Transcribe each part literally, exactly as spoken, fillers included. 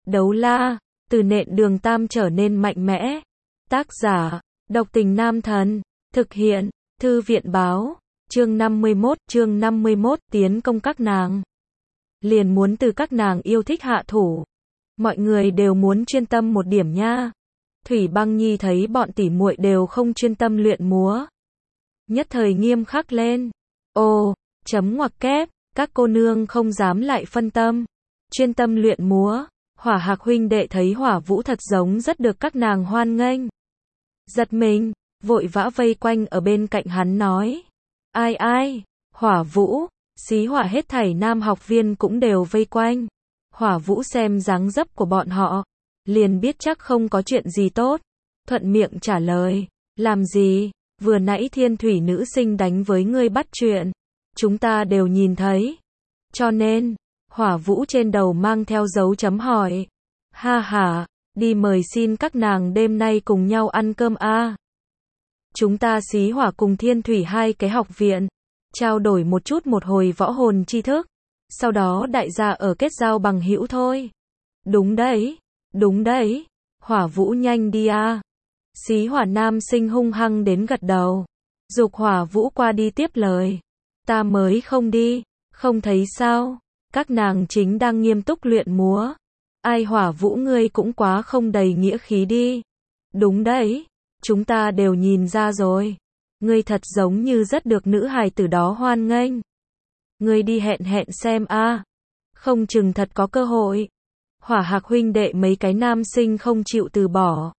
Đấu la, từ nện đường tam trở nên mạnh mẽ. Tác giả, độc tình nam thần. Thực hiện, thư viện báo. Chương năm mươi mốt, chương năm mươi mốt, tiến công các nàng. Liền muốn từ các nàng yêu thích hạ thủ. Mọi người đều muốn chuyên tâm một điểm nha. Thủy Băng Nhi thấy bọn tỉ muội đều không chuyên tâm luyện múa. Nhất thời nghiêm khắc lên. Ồ, chấm ngoặc kép, các cô nương không dám lại phân tâm. Chuyên tâm luyện múa. Hỏa Hạc huynh đệ thấy Hỏa Vũ thật giống rất được các nàng hoan nghênh. Giật mình, vội vã vây quanh ở bên cạnh hắn nói. Ai ai, Hỏa Vũ, xí hỏa hết thảy nam học viên cũng đều vây quanh. Hỏa Vũ xem dáng dấp của bọn họ, liền biết chắc không có chuyện gì tốt. Thuận miệng trả lời, làm gì, vừa nãy thiên thủy nữ sinh đánh với ngươi bắt chuyện. Chúng ta đều nhìn thấy. Cho nên, Hỏa Vũ trên đầu mang theo dấu chấm hỏi. Ha ha, đi mời xin các nàng đêm nay cùng nhau ăn cơm a. À. Chúng ta xí hỏa cùng thiên thủy hai cái học viện, trao đổi một chút một hồi võ hồn tri thức. Sau đó đại gia ở kết giao bằng hữu thôi. Đúng đấy, đúng đấy, Hỏa Vũ nhanh đi a. À. Xí hỏa nam sinh hung hăng đến gật đầu. Dục Hỏa Vũ qua đi tiếp lời. Ta mới không đi, không thấy sao, các nàng chính đang nghiêm túc luyện múa. Ai Hỏa Vũ ngươi cũng quá không đầy nghĩa khí đi. Đúng đấy, chúng ta đều nhìn ra rồi. Ngươi thật giống như rất được nữ hài tử đó hoan nghênh. Ngươi đi hẹn hẹn xem a, à. Không chừng thật có cơ hội. Hỏa Hạc huynh đệ mấy cái nam sinh không chịu từ bỏ.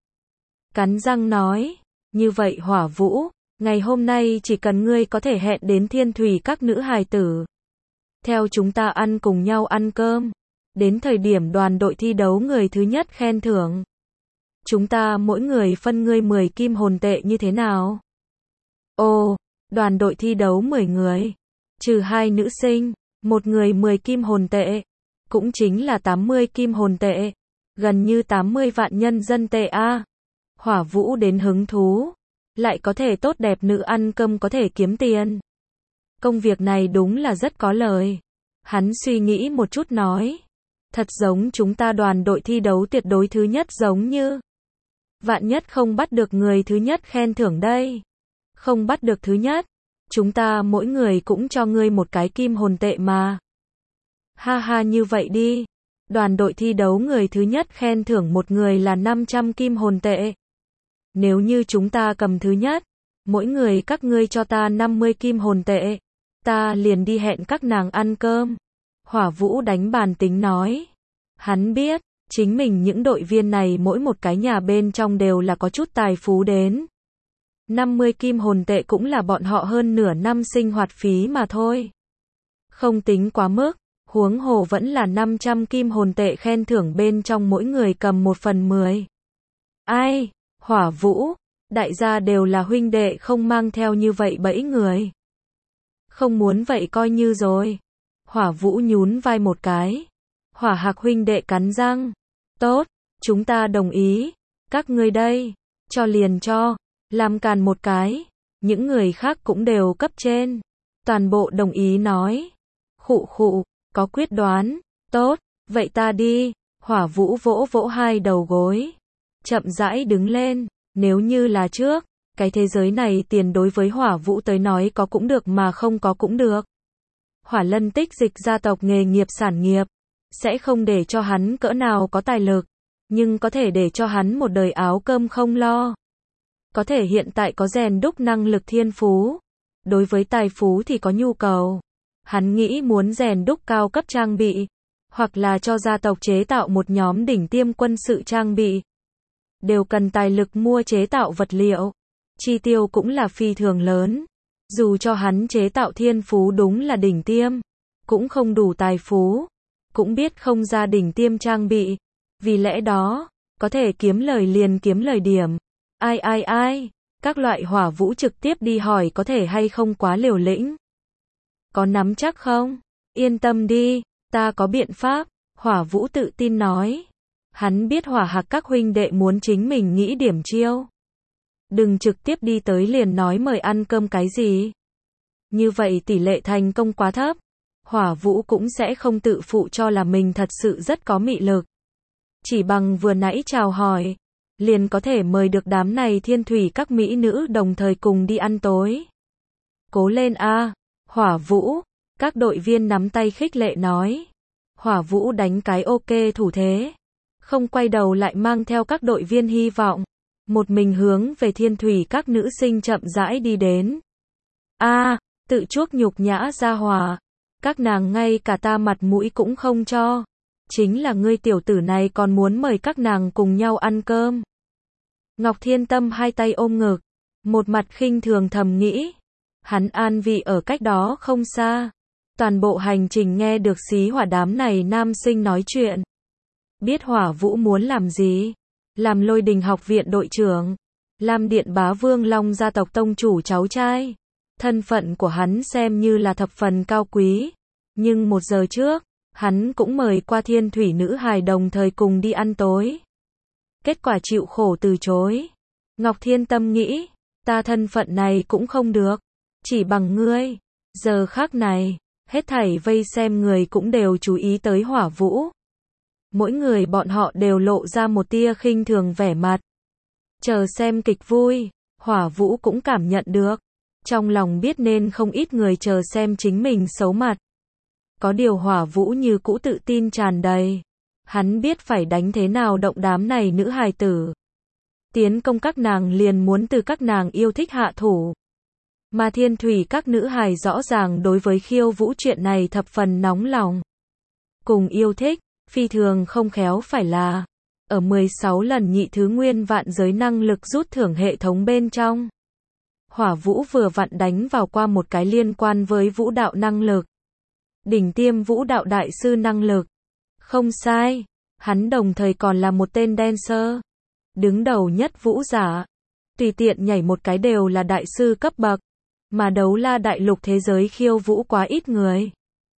Cắn răng nói, như vậy Hỏa Vũ, ngày hôm nay chỉ cần ngươi có thể hẹn đến thiên thủy các nữ hài tử. Theo chúng ta ăn cùng nhau ăn cơm. Đến thời điểm đoàn đội thi đấu người thứ nhất khen thưởng. Chúng ta mỗi người phân ngươi mười kim hồn tệ như thế nào? Ồ, đoàn đội thi đấu mười người. Trừ hai nữ sinh, một người mười kim hồn tệ. Cũng chính là tám mươi kim hồn tệ. Gần như tám mươi vạn nhân dân tệ a. À. Hỏa Vũ đến hứng thú. Lại có thể tốt đẹp nữ ăn cơm có thể kiếm tiền. Công việc này đúng là rất có lời. Hắn suy nghĩ một chút nói. Thật giống chúng ta đoàn đội thi đấu tuyệt đối thứ nhất giống như. Vạn nhất không bắt được người thứ nhất khen thưởng đây. Không bắt được thứ nhất. Chúng ta mỗi người cũng cho ngươi một cái kim hồn tệ mà. Ha ha như vậy đi. Đoàn đội thi đấu người thứ nhất khen thưởng một người là năm trăm kim hồn tệ. Nếu như chúng ta cầm thứ nhất. Mỗi người các ngươi cho ta năm mươi kim hồn tệ. Ta liền đi hẹn các nàng ăn cơm. Hỏa Vũ đánh bàn tính nói. Hắn biết, chính mình những đội viên này mỗi một cái nhà bên trong đều là có chút tài phú đến. năm mươi kim hồn tệ cũng là bọn họ hơn nửa năm sinh hoạt phí mà thôi. Không tính quá mức, huống hồ vẫn là năm trăm kim hồn tệ khen thưởng bên trong mỗi người cầm một phần mười. Ai, Hỏa Vũ, đại gia đều là huynh đệ không mang theo như vậy bẫy người. Không muốn vậy coi như rồi. Hỏa Vũ nhún vai một cái. Hỏa Hạc huynh đệ cắn răng. Tốt, chúng ta đồng ý. Các ngươi đây, cho liền cho, làm càn một cái. Những người khác cũng đều cấp trên. Toàn bộ đồng ý nói. Khụ khụ, có quyết đoán. Tốt, vậy ta đi. Hỏa Vũ vỗ vỗ hai đầu gối. Chậm rãi đứng lên. Nếu như là trước, cái thế giới này tiền đối với Hỏa Vũ tới nói có cũng được mà không có cũng được. Hỏa Lân tích dịch gia tộc nghề nghiệp sản nghiệp, sẽ không để cho hắn cỡ nào có tài lực, nhưng có thể để cho hắn một đời áo cơm không lo. Có thể hiện tại có rèn đúc năng lực thiên phú, đối với tài phú thì có nhu cầu. Hắn nghĩ muốn rèn đúc cao cấp trang bị, hoặc là cho gia tộc chế tạo một nhóm đỉnh tiêm quân sự trang bị. Đều cần tài lực mua chế tạo vật liệu, chi tiêu cũng là phi thường lớn. Dù cho hắn chế tạo thiên phú đúng là đỉnh tiêm, cũng không đủ tài phú, cũng biết không ra đỉnh tiêm trang bị. Vì lẽ đó, có thể kiếm lời liền kiếm lời điểm. Ai ai ai, các loại Hỏa Vũ trực tiếp đi hỏi có thể hay không quá liều lĩnh. Có nắm chắc không? Yên tâm đi, ta có biện pháp, Hỏa Vũ tự tin nói. Hắn biết Hỏa Hạc các huynh đệ muốn chính mình nghĩ điểm chiêu. Đừng trực tiếp đi tới liền nói mời ăn cơm cái gì. Như vậy tỷ lệ thành công quá thấp. Hỏa Vũ cũng sẽ không tự phụ cho là mình thật sự rất có mị lực. chỉ bằng vừa nãy chào hỏi, liền có thể mời được đám này thiên thủy các mỹ nữ đồng thời cùng đi ăn tối. Cố lên a, Hỏa Vũ, các đội viên nắm tay khích lệ nói. Hỏa Vũ đánh cái ok thủ thế, không quay đầu lại mang theo các đội viên hy vọng, một mình hướng về thiên thủy các nữ sinh chậm rãi đi đến. A, tự chuốc nhục nhã ra hỏa, các nàng ngay cả ta mặt mũi cũng không cho, chính là ngươi tiểu tử này còn muốn mời các nàng cùng nhau ăn cơm. Ngọc Thiên Tâm hai tay ôm ngực, một mặt khinh thường thầm nghĩ, hắn an vị ở cách đó không xa, toàn bộ hành trình nghe được xí hỏa đám này nam sinh nói chuyện. Biết Hỏa Vũ muốn làm gì? Làm Lôi Đình học viện đội trưởng, làm Điện Bá Vương Long gia tộc tông chủ cháu trai. Thân phận của hắn xem như là thập phần cao quý, nhưng một giờ trước, hắn cũng mời qua thiên thủy nữ hài đồng thời cùng đi ăn tối. Kết quả chịu khổ từ chối. Ngọc Thiên Tâm nghĩ, ta thân phận này cũng không được, chỉ bằng ngươi. Giờ khác này, hết thảy vây xem người cũng đều chú ý tới Hỏa Vũ. Mỗi người bọn họ đều lộ ra một tia khinh thường vẻ mặt. Chờ xem kịch vui, Hỏa Vũ cũng cảm nhận được. Trong lòng biết nên không ít người chờ xem chính mình xấu mặt. Có điều Hỏa Vũ như cũ tự tin tràn đầy. Hắn biết phải đánh thế nào động đám này nữ hài tử. Tiến công các nàng liền muốn từ các nàng yêu thích hạ thủ. Mà thiên thủy các nữ hài rõ ràng đối với khiêu vũ chuyện này thập phần nóng lòng. Cùng yêu thích, phi thường không khéo phải là, ở mười sáu lần nhị thứ nguyên vạn giới năng lực rút thưởng hệ thống bên trong. Hỏa Vũ vừa vặn đánh vào qua một cái liên quan với vũ đạo năng lực. Đỉnh tiêm vũ đạo đại sư năng lực. Không sai, hắn đồng thời còn là một tên dancer. Đứng đầu nhất vũ giả. Tùy tiện nhảy một cái đều là đại sư cấp bậc. Mà đấu la đại lục thế giới khiêu vũ quá ít người.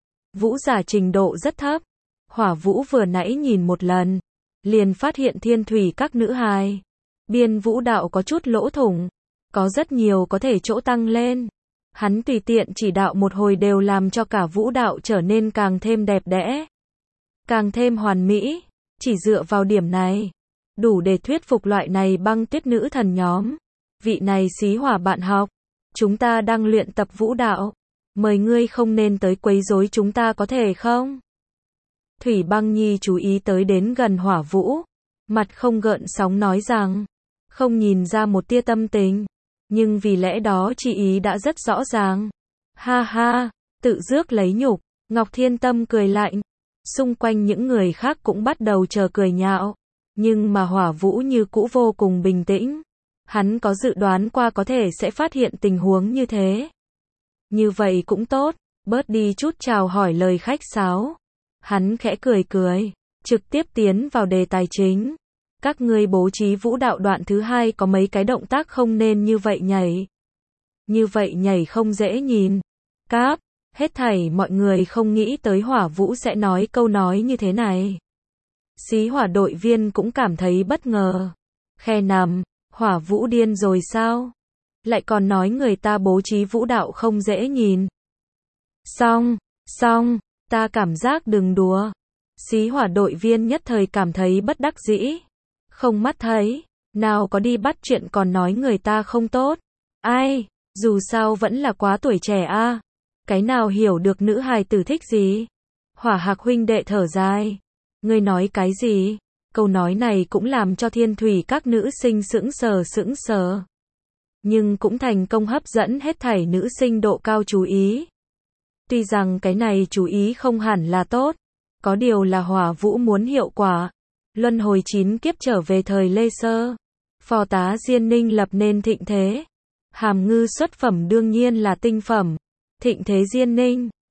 Vũ giả trình độ rất thấp. Hỏa Vũ vừa nãy nhìn một lần, liền phát hiện thiên thủy các nữ hài. Biên vũ đạo có chút lỗ thủng. Có rất nhiều có thể chỗ tăng lên. Hắn tùy tiện chỉ đạo một hồi đều làm cho cả vũ đạo trở nên càng thêm đẹp đẽ. Càng thêm hoàn mỹ. Chỉ dựa vào điểm này, đủ để thuyết phục loại này băng tuyết nữ thần nhóm. Vị này xí hỏa bạn học, chúng ta đang luyện tập vũ đạo. Mời ngươi không nên tới quấy rối chúng ta có thể không? Thủy Băng Nhi chú ý tới đến gần Hỏa Vũ. Mặt không gợn sóng nói rằng, không nhìn ra một tia tâm tình. Nhưng vì lẽ đó chỉ ý đã rất rõ ràng. Ha ha, tự rước lấy nhục. Ngọc Thiên Tâm cười lạnh. Xung quanh những người khác cũng bắt đầu chờ cười nhạo. Nhưng mà Hỏa Vũ như cũ vô cùng bình tĩnh. Hắn có dự đoán qua có thể sẽ phát hiện tình huống như thế. Như vậy cũng tốt, bớt đi chút chào hỏi lời khách sáo. Hắn khẽ cười cười, trực tiếp tiến vào đề tài chính. Các ngươi bố trí vũ đạo đoạn thứ hai có mấy cái động tác không nên như vậy nhảy. Như vậy nhảy không dễ nhìn. Cáp, hết thảy mọi người không nghĩ tới Hỏa Vũ sẽ nói câu nói như thế này. Xí hỏa đội viên cũng cảm thấy bất ngờ. Khe nằm, Hỏa Vũ điên rồi sao? Lại còn nói người ta bố trí vũ đạo không dễ nhìn. Xong, xong, ta cảm giác đừng đùa. Xí hỏa đội viên nhất thời cảm thấy bất đắc dĩ. Không mắt thấy, nào có đi bắt chuyện còn nói người ta không tốt. Ai, dù sao vẫn là quá tuổi trẻ a. À. Cái nào hiểu được nữ hài tử thích gì? Hỏa Hạc huynh đệ thở dài. Ngươi nói cái gì? Câu nói này cũng làm cho thiên thủy các nữ sinh sững sờ sững sờ. Nhưng cũng thành công hấp dẫn hết thảy nữ sinh độ cao chú ý. Tuy rằng cái này chú ý không hẳn là tốt. Có điều là Hỏa Vũ muốn hiệu quả. Luân hồi chín kiếp trở về thời Lê Sơ. Phò tá Diên Ninh lập nên thịnh thế. Hàm Ngư xuất phẩm đương nhiên là tinh phẩm. Thịnh thế Diên Ninh.